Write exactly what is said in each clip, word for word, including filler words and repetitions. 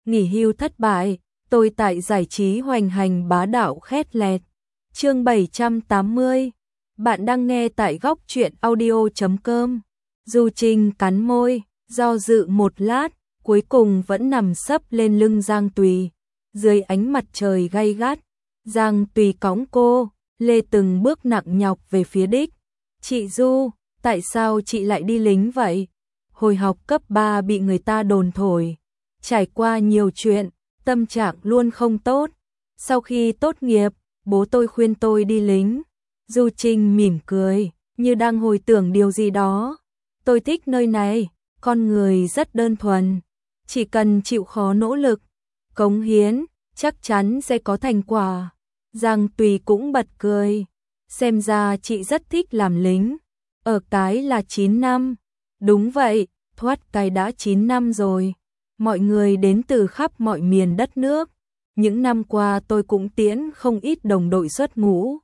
nghỉ hưu thất bại, tôi tại giải trí hoành hành bá đạo khét lẹt. Chương bảy trăm tám mươi. Bạn đang nghe tại góc truyện audio chấm com. Du Trinh cắn môi, do dự một lát, cuối cùng vẫn nằm sấp lên lưng Giang Tùy. Dưới ánh mặt trời gay gắt, Giang Tùy cõng cô, lê từng bước nặng nhọc về phía đích. Chị Du, tại sao chị lại đi lính vậy? Hồi học cấp ba bị người ta đồn thổi. Trải qua nhiều chuyện, tâm trạng luôn không tốt. Sau khi tốt nghiệp, bố tôi khuyên tôi đi lính. Du Trinh mỉm cười, như đang hồi tưởng điều gì đó. Tôi thích nơi này, con người rất đơn thuần. Chỉ cần chịu khó nỗ lực, cống hiến, chắc chắn sẽ có thành quả. Giang Tùy cũng bật cười. Xem ra chị rất thích làm lính. Ở cái là chín năm. Đúng vậy, thoát cái đã chín năm rồi. Mọi người đến từ khắp mọi miền đất nước. Những năm qua tôi cũng tiễn không ít đồng đội xuất ngũ.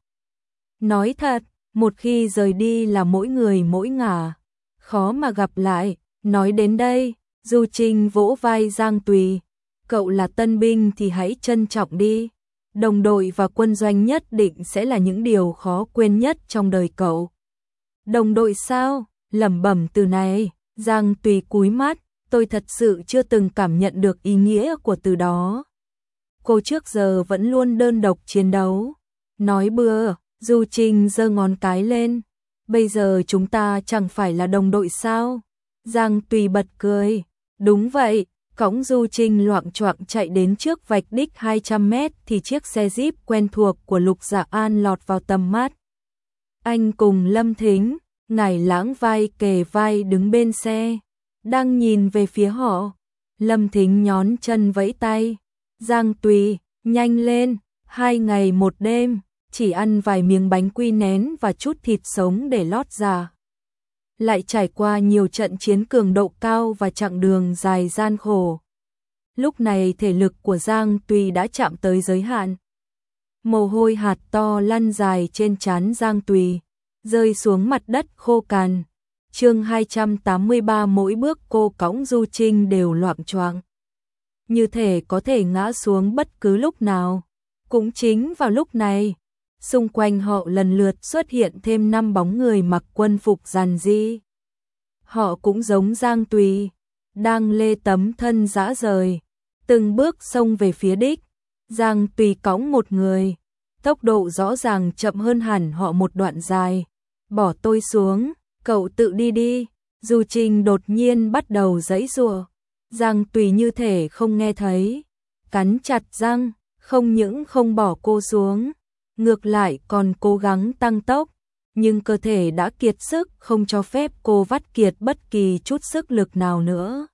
Nói thật, một khi rời đi là mỗi người mỗi ngả. Khó mà gặp lại. Nói đến đây, Du Trinh vỗ vai Giang Tùy. Cậu là tân binh thì hãy trân trọng đi. Đồng đội và quân doanh nhất định sẽ là những điều khó quên nhất trong đời cậu. Đồng đội sao? Lẩm bẩm từ này, Giang Tùy cúi mắt, tôi thật sự chưa từng cảm nhận được ý nghĩa của từ đó. Cô trước giờ vẫn luôn đơn độc chiến đấu. Nói bừa, Du Trinh giơ ngón cái lên. Bây giờ chúng ta chẳng phải là đồng đội sao? Giang Tùy bật cười. Đúng vậy. Cõng Du Trinh loạng choạng chạy đến trước vạch đích hai trăm mét thì chiếc xe Jeep quen thuộc của Lục Dạ An lọt vào tầm mắt. Anh cùng Lâm Thính, Ngải Lãng vai kề vai đứng bên xe, đang nhìn về phía họ. Lâm Thính nhón chân vẫy tay. Giang Tùy, nhanh lên, hai ngày một đêm, chỉ ăn vài miếng bánh quy nén và chút thịt sống để lót dạ. Lại trải qua nhiều trận chiến cường độ cao và chặng đường dài gian khổ. Lúc này thể lực của Giang Tùy đã chạm tới giới hạn. Mồ hôi hạt to lăn dài trên trán Giang Tùy, rơi xuống mặt đất khô cằn. Chương hai trăm tám mươi ba. Mỗi bước cô cõng Du Trinh đều loạng choạng, như thể có thể ngã xuống bất cứ lúc nào. Cũng chính vào lúc này, xung quanh họ lần lượt xuất hiện thêm năm bóng người mặc quân phục giản dị. Họ cũng giống Giang Tùy, đang lê tấm thân rã rời, từng bước xông về phía đích. Giang Tùy cõng một người, tốc độ rõ ràng chậm hơn hẳn họ một đoạn dài. Bỏ tôi xuống, cậu tự đi đi. Du Trinh đột nhiên bắt đầu giãy giụa. Giang Tùy như thể không nghe thấy, cắn chặt răng, không những không bỏ cô xuống, ngược lại còn cố gắng tăng tốc, nhưng cơ thể đã kiệt sức không cho phép cô vắt kiệt bất kỳ chút sức lực nào nữa.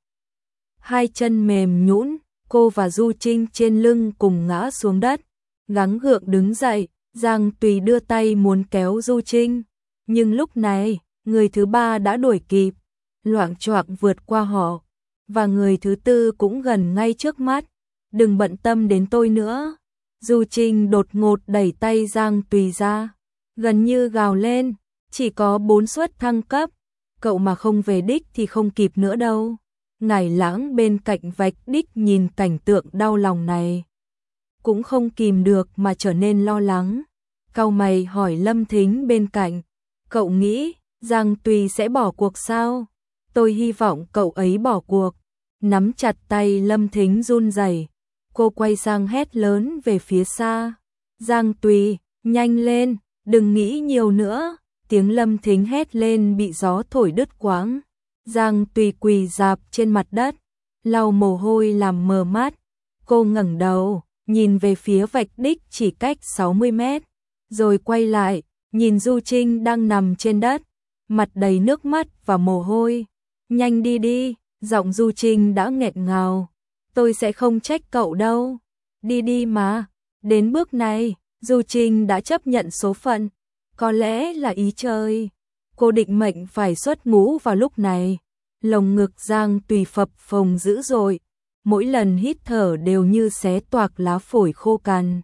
Hai chân mềm nhũn, cô và Du Trinh trên lưng cùng ngã xuống đất. Gắng gượng đứng dậy, Giang Tùy đưa tay muốn kéo Du Trinh, nhưng lúc này, người thứ ba đã đuổi kịp, loạng choạng vượt qua họ, và người thứ tư cũng gần ngay trước mắt. Đừng bận tâm đến tôi nữa. Du Trinh đột ngột đẩy tay Giang Tùy ra, gần như gào lên, chỉ có bốn suất thăng cấp, cậu mà không về đích thì không kịp nữa đâu. Ngải Lãng bên cạnh vạch đích nhìn cảnh tượng đau lòng này, cũng không kìm được mà trở nên lo lắng. Cau mày hỏi Lâm Thính bên cạnh, cậu nghĩ Giang Tùy sẽ bỏ cuộc sao? Tôi hy vọng cậu ấy bỏ cuộc. Nắm chặt tay Lâm Thính run rẩy. Cô quay sang hét lớn về phía xa. Giang Tùy, nhanh lên, đừng nghĩ nhiều nữa. Tiếng Lâm Thính hét lên bị gió thổi đứt quãng. Giang Tùy quỳ rạp trên mặt đất, lau mồ hôi làm mờ mắt. Cô ngẩng đầu, nhìn về phía vạch đích chỉ cách sáu mươi mét, rồi quay lại, nhìn Du Trinh đang nằm trên đất, mặt đầy nước mắt và mồ hôi. Nhanh đi đi, giọng Du Trinh đã nghẹn ngào. Tôi sẽ không trách cậu đâu. Đi đi mà. Đến bước này, Du Trinh đã chấp nhận số phận. Có lẽ là ý trời. Cô định mệnh phải xuất ngũ vào lúc này. Lồng ngực Giang Tùy phập phồng dữ dội. Mỗi lần hít thở đều như xé toạc lá phổi khô cằn.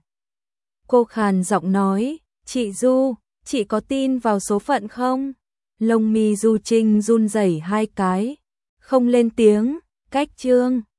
Cô khàn giọng nói, chị Du, chị có tin vào số phận không? Lông mi Du Trinh run rẩy hai cái, không lên tiếng. Cách chương